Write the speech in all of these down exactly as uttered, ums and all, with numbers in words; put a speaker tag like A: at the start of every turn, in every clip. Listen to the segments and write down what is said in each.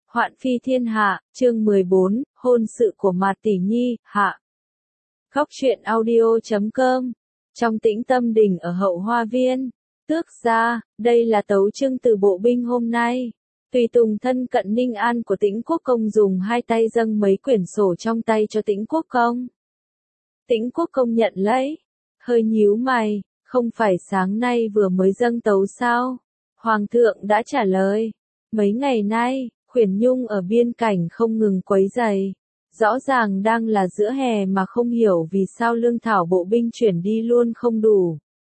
A: Hoạn phi thiên hạ, chương mười bốn, hôn sự của Mạt Tỷ Nhi, hạ. Góc truyện audio chấm com. Trong tĩnh tâm đình ở hậu hoa viên, tước gia, đây là tấu chương từ bộ binh hôm nay. Tùy tùng thân cận Ninh An của Tĩnh Quốc Công dùng hai tay dâng mấy quyển sổ trong tay cho Tĩnh Quốc Công. Tĩnh Quốc Công nhận lấy, hơi nhíu mày, không phải sáng nay vừa mới dâng tấu sao? Hoàng thượng đã trả lời, mấy ngày nay, Khuyển Nhung ở biên cảnh không ngừng quấy rầy. Rõ ràng đang là giữa hè mà không hiểu vì sao lương thảo bộ binh chuyển đi luôn không đủ.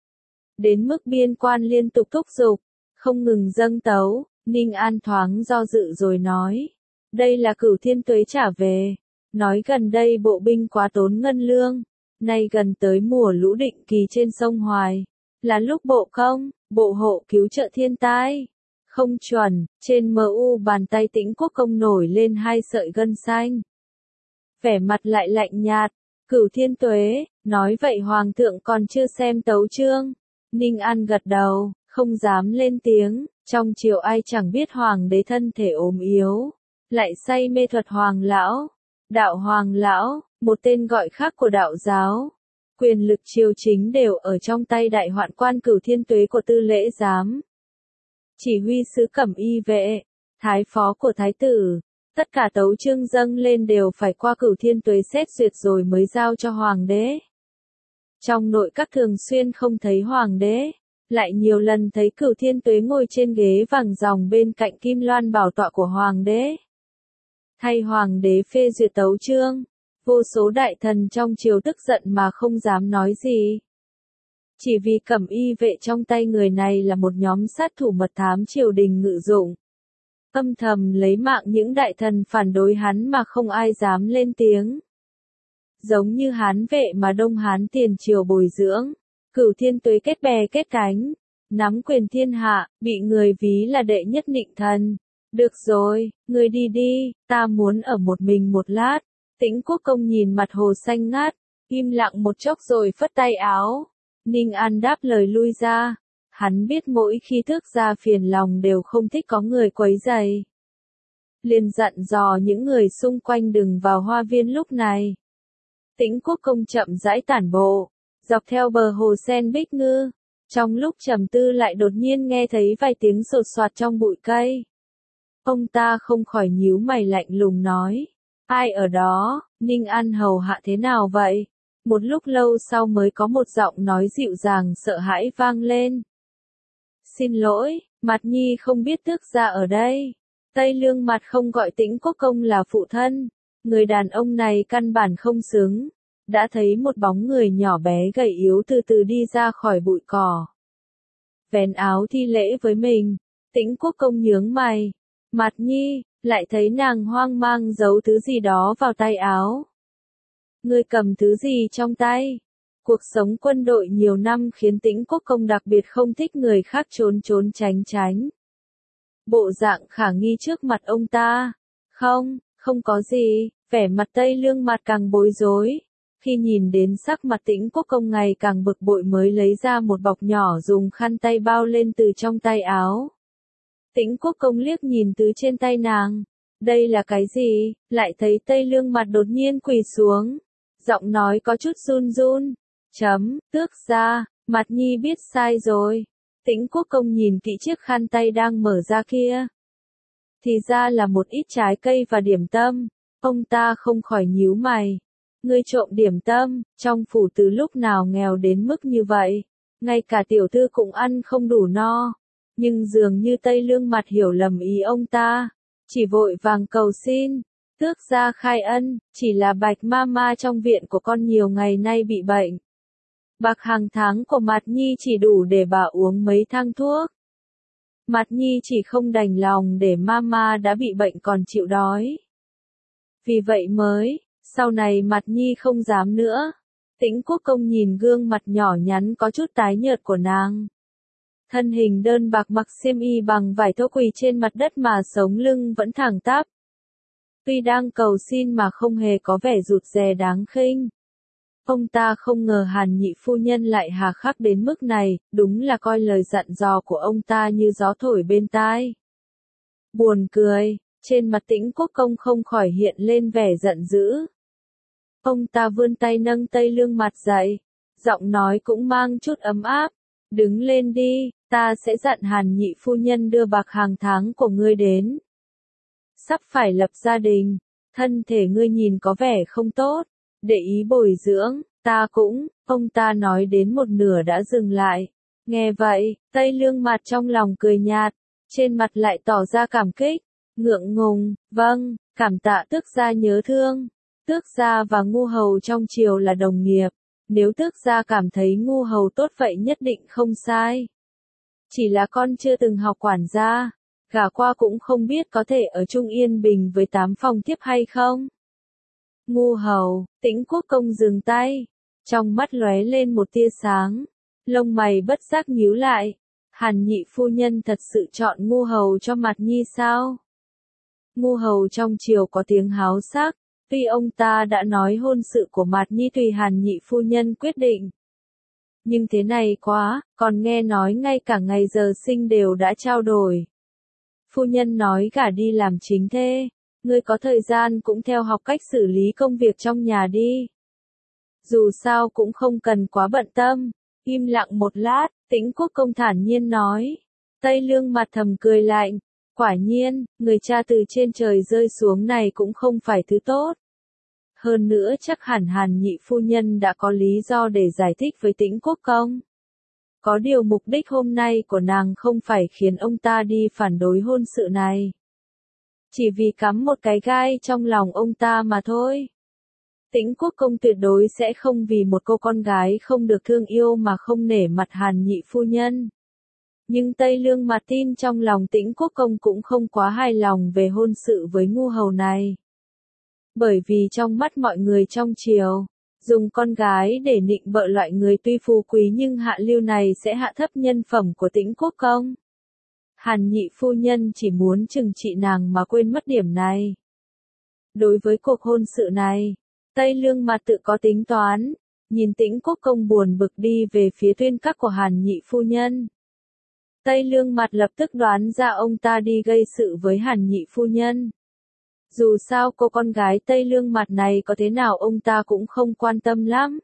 A: Đến mức biên quan liên tục thúc giục, không ngừng dâng tấu, Ninh An thoáng do dự rồi nói. Đây là Cửu Thiên Tuế trả về. Nói gần đây bộ binh quá tốn ngân lương. Nay gần tới mùa lũ định kỳ trên sông Hoài. Là lúc bộ công, bộ hộ cứu trợ thiên tai. Không chuẩn, trên mờ u bàn tay Tĩnh Quốc Công nổi lên hai sợi gân xanh. Vẻ mặt lại lạnh nhạt, Cửu Thiên Tuế, nói vậy Hoàng thượng còn chưa xem tấu chương. Ninh An gật đầu, không dám lên tiếng, trong triều ai chẳng biết Hoàng đế thân thể ốm yếu, lại say mê thuật Hoàng lão. Đạo Hoàng lão, một tên gọi khác của đạo giáo. Quyền lực triều chính đều ở trong tay đại hoạn quan Cửu Thiên Tuế của tư lễ giám. Chỉ huy sứ Cẩm Y vệ, thái phó của thái tử, tất cả tấu chương dâng lên đều phải qua Cửu Thiên Tuế xét duyệt rồi mới giao cho hoàng đế. Trong nội các thường xuyên không thấy hoàng đế, lại nhiều lần thấy Cửu Thiên Tuế ngồi trên ghế vàng ròng bên cạnh kim loan bảo tọa của hoàng đế. Thay hoàng đế phê duyệt tấu chương, vô số đại thần trong triều tức giận mà không dám nói gì. Chỉ vì Cẩm Y vệ trong tay người này là một nhóm sát thủ mật thám triều đình ngự dụng. Âm thầm lấy mạng những đại thần phản đối hắn mà không ai dám lên tiếng. Giống như Hán vệ mà Đông Hán tiền triều bồi dưỡng, Cửu Thiên Tuế kết bè kết cánh, nắm quyền thiên hạ, bị người ví là đệ nhất nịnh thần. Được rồi, người đi đi, ta muốn ở một mình một lát. Tĩnh Quốc Công nhìn mặt hồ xanh ngát, im lặng một chốc rồi phất tay áo. Ninh An đáp lời lui ra. Hắn biết mỗi khi thức ra phiền lòng đều không thích có người quấy rầy. Liền dặn dò những người xung quanh đừng vào hoa viên lúc này. Tĩnh Quốc Công chậm rãi tản bộ, dọc theo bờ hồ sen bích ngư. Trong lúc trầm tư lại đột nhiên nghe thấy vài tiếng sột soạt trong bụi cây. Ông ta không khỏi nhíu mày lạnh lùng nói. Ai ở đó, Ninh An hầu hạ thế nào vậy? Một lúc lâu sau mới có một giọng nói dịu dàng sợ hãi vang lên. Xin lỗi, Mạt Nhi không biết tước gia ở đây. Tây Lương Mạt không gọi Tĩnh Quốc Công là phụ thân. Người đàn ông này căn bản không xứng. Đã thấy một bóng người nhỏ bé gầy yếu từ từ đi ra khỏi bụi cỏ. Vén áo thi lễ với mình. Tĩnh Quốc Công nhướng mày. Mạt Nhi, lại thấy nàng hoang mang giấu thứ gì đó vào tay áo. Ngươi cầm thứ gì trong tay? Cuộc sống quân đội nhiều năm khiến Tĩnh Quốc Công đặc biệt không thích người khác trốn trốn tránh tránh. Bộ dạng khả nghi trước mặt ông ta. Không, không có gì, vẻ mặt Tây Lương Mạt càng bối rối. Khi nhìn đến sắc mặt Tĩnh Quốc Công ngày càng bực bội mới lấy ra một bọc nhỏ dùng khăn tay bao lên từ trong tay áo. Tĩnh Quốc Công liếc nhìn từ trên tay nàng. Đây là cái gì? Lại thấy Tây Lương Mạt đột nhiên quỳ xuống. Giọng nói có chút run run. Chấm, tước gia, Mạt Nhi biết sai rồi. Tĩnh Quốc Công nhìn kỹ chiếc khăn tay đang mở ra kia. Thì ra là một ít trái cây và điểm tâm. Ông ta không khỏi nhíu mày. Ngươi trộm điểm tâm, trong phủ từ lúc nào nghèo đến mức như vậy. Ngay cả tiểu thư cũng ăn không đủ no. Nhưng dường như Tây Lương Mạt hiểu lầm ý ông ta. Chỉ vội vàng cầu xin. Tước gia khai ân, chỉ là Bạch Mama trong viện của con nhiều ngày nay bị bệnh. Bạc hàng tháng của Mạt Nhi chỉ đủ để bà uống mấy thang thuốc. Mạt Nhi chỉ không đành lòng để Mama đã bị bệnh còn chịu đói. Vì vậy mới, sau này Mạt Nhi không dám nữa. Tĩnh Quốc Công nhìn gương mặt nhỏ nhắn có chút tái nhợt của nàng. Thân hình đơn bạc mặc xiêm y bằng vải thô quỳ trên mặt đất mà sống lưng vẫn thẳng tắp. Tuy đang cầu xin mà không hề có vẻ rụt rè đáng khinh. Ông ta không ngờ Hàn nhị phu nhân lại hà khắc đến mức này, đúng là coi lời dặn dò của ông ta như gió thổi bên tai. Buồn cười, Trên mặt Tĩnh Quốc Công không khỏi hiện lên vẻ giận dữ. Ông ta vươn tay nâng Tây Lương Mặt dậy, giọng nói cũng mang chút ấm áp. Đứng lên đi, ta sẽ dặn Hàn nhị phu nhân đưa bạc hàng tháng của ngươi đến. Sắp phải lập gia đình, thân thể ngươi nhìn có vẻ không tốt, để ý bồi dưỡng, ta cũng, ông ta nói đến một nửa đã dừng lại. Nghe vậy, Tây Lương Mặt trong lòng cười nhạt, trên mặt lại tỏ ra cảm kích, ngượng ngùng, vâng, cảm tạ tước gia nhớ thương. Tước gia và Ngu hầu trong triều là đồng nghiệp, nếu tước gia cảm thấy Ngu hầu tốt vậy nhất định không sai. Chỉ là con chưa từng học quản gia, gả qua cũng không biết có thể ở chung yên bình với tám phòng tiếp hay không. Ngu hầu, Tĩnh Quốc Công dừng tay, trong mắt lóe lên một tia sáng, lông mày bất giác nhíu lại. Hàn nhị phu nhân thật sự chọn Ngu hầu cho Mặt Nhi sao? Ngu hầu trong triều có tiếng háo sắc, tuy ông ta đã nói hôn sự của Mạt Nhi tùy Hàn nhị phu nhân quyết định. Nhưng thế này quá, còn nghe nói ngay cả ngày giờ sinh đều đã trao đổi. Phu nhân nói gả đi làm chính thê, ngươi có thời gian cũng theo học cách xử lý công việc trong nhà đi. Dù sao cũng không cần quá bận tâm. Im lặng một lát, Tĩnh Quốc Công thản nhiên nói. Tây Lương Mặt thầm cười lạnh. Quả nhiên, người cha từ trên trời rơi xuống này cũng không phải thứ tốt. Hơn nữa chắc hẳn Hàn nhị phu nhân đã có lý do để giải thích với Tĩnh Quốc Công. Có điều mục đích hôm nay của nàng không phải khiến ông ta đi phản đối hôn sự này. Chỉ vì cắm một cái gai trong lòng ông ta mà thôi. Tĩnh Quốc Công tuyệt đối sẽ không vì một cô con gái không được thương yêu mà không nể mặt Hàn nhị phu nhân. Nhưng Tây Lương Mặt tin trong lòng Tĩnh Quốc Công cũng không quá hài lòng về hôn sự với Ngu hầu này. Bởi vì trong mắt mọi người trong triều, dùng con gái để nịnh bợ loại người tuy phú quý nhưng hạ lưu này sẽ hạ thấp nhân phẩm của Tĩnh Quốc Công. Hàn nhị phu nhân chỉ muốn trừng trị nàng mà quên mất điểm này. Đối với cuộc hôn sự này, Tây Lương Mặt tự có tính toán, nhìn Tĩnh Quốc Công buồn bực đi về phía tuyên các của Hàn nhị phu nhân. Tây Lương Mặt lập tức đoán ra ông ta đi gây sự với Hàn nhị phu nhân. Dù sao cô con gái Tây Lương Mặt này có thế nào ông ta cũng không quan tâm lắm.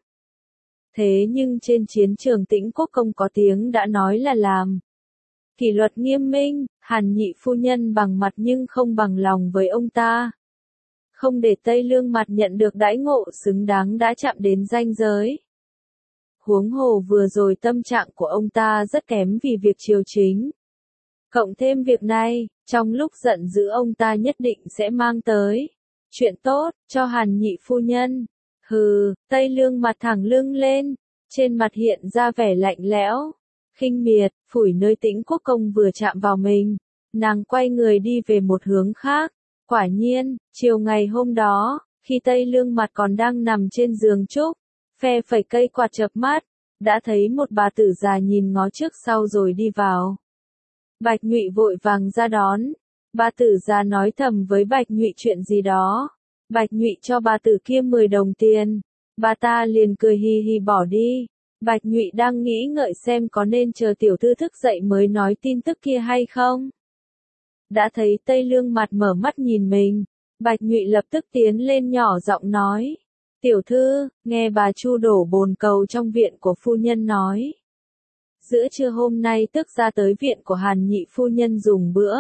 A: Thế nhưng trên chiến trường Tĩnh Quốc Công có tiếng đã nói là làm. Kỷ luật nghiêm minh, Hàn nhị phu nhân bằng mặt nhưng không bằng lòng với ông ta. Không để Tây Lương Mặt nhận được đãi ngộ xứng đáng đã chạm đến ranh giới. Huống hồ vừa rồi tâm trạng của ông ta rất kém vì việc triều chính. Cộng thêm việc này, trong lúc giận dữ ông ta nhất định sẽ mang tới chuyện tốt cho Hàn nhị phu nhân. Hừ, Tây Lương Mặt thẳng lưng lên, trên mặt hiện ra vẻ lạnh lẽo, khinh miệt, phủi nơi Tĩnh Quốc Công vừa chạm vào mình. Nàng quay người đi về một hướng khác. Quả nhiên, chiều ngày hôm đó, khi Tây Lương Mặt còn đang nằm trên giường trúc, phe phẩy cây quạt chợp mắt, đã thấy một bà tử già nhìn ngó trước sau rồi đi vào. Bạch Nhụy vội vàng ra đón. Bà tử già nói thầm với Bạch Nhụy chuyện gì đó. Bạch Nhụy cho bà tử kia mười đồng tiền. Bà ta liền cười hì hì bỏ đi. Bạch Nhụy đang nghĩ ngợi xem có nên chờ tiểu thư thức dậy mới nói tin tức kia hay không. Đã thấy Tây Lương Mặt mở mắt nhìn mình. Bạch Nhụy lập tức tiến lên nhỏ giọng nói. Tiểu thư, nghe bà Chu đổ bồn cầu trong viện của phu nhân nói. Giữa trưa hôm nay tức ra tới viện của Hàn nhị phu nhân dùng bữa.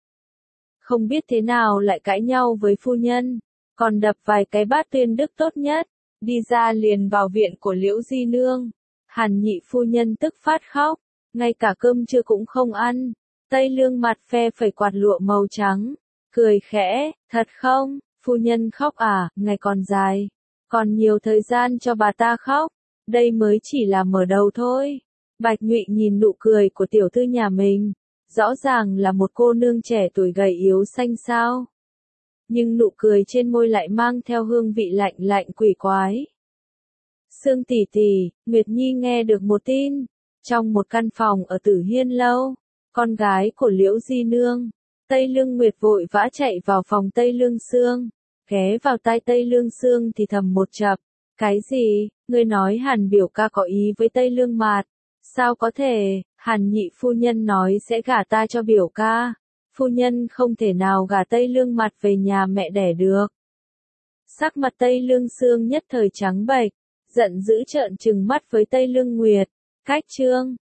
A: Không biết thế nào lại cãi nhau với phu nhân, còn đập vài cái bát tuyên đức tốt nhất, đi ra liền vào viện của Liễu Di Nương. Hàn nhị phu nhân tức phát khóc, ngay cả cơm trưa cũng không ăn. Tây Lương Mặt phe phẩy quạt lụa màu trắng, cười khẽ, thật không, phu nhân khóc à, ngày còn dài, còn nhiều thời gian cho bà ta khóc, đây mới chỉ là mở đầu thôi. Bạch Nhụy nhìn nụ cười của tiểu thư nhà mình, rõ ràng là một cô nương trẻ tuổi gầy yếu xanh xao. Nhưng nụ cười trên môi lại mang theo hương vị lạnh lạnh quỷ quái. Sương tỷ tỷ, Nguyệt Nhi nghe được một tin, trong một căn phòng ở Tử Hiên Lâu, con gái của Liễu Di Nương, Tây Lương Nguyệt vội vã chạy vào phòng Tây Lương Sương, ghé vào tai Tây Lương Sương thì thầm một chập, cái gì, ngươi nói Hàn biểu ca có ý với Tây Lương Mạt, sao có thể, Hàn nhị phu nhân nói sẽ gả ta cho biểu ca, phu nhân không thể nào gả Tây Lương Mặt về nhà mẹ đẻ được. Sắc mặt Tây Lương Sương nhất thời trắng bệch, giận dữ trợn trừng mắt với Tây Lương Nguyệt. Cách chương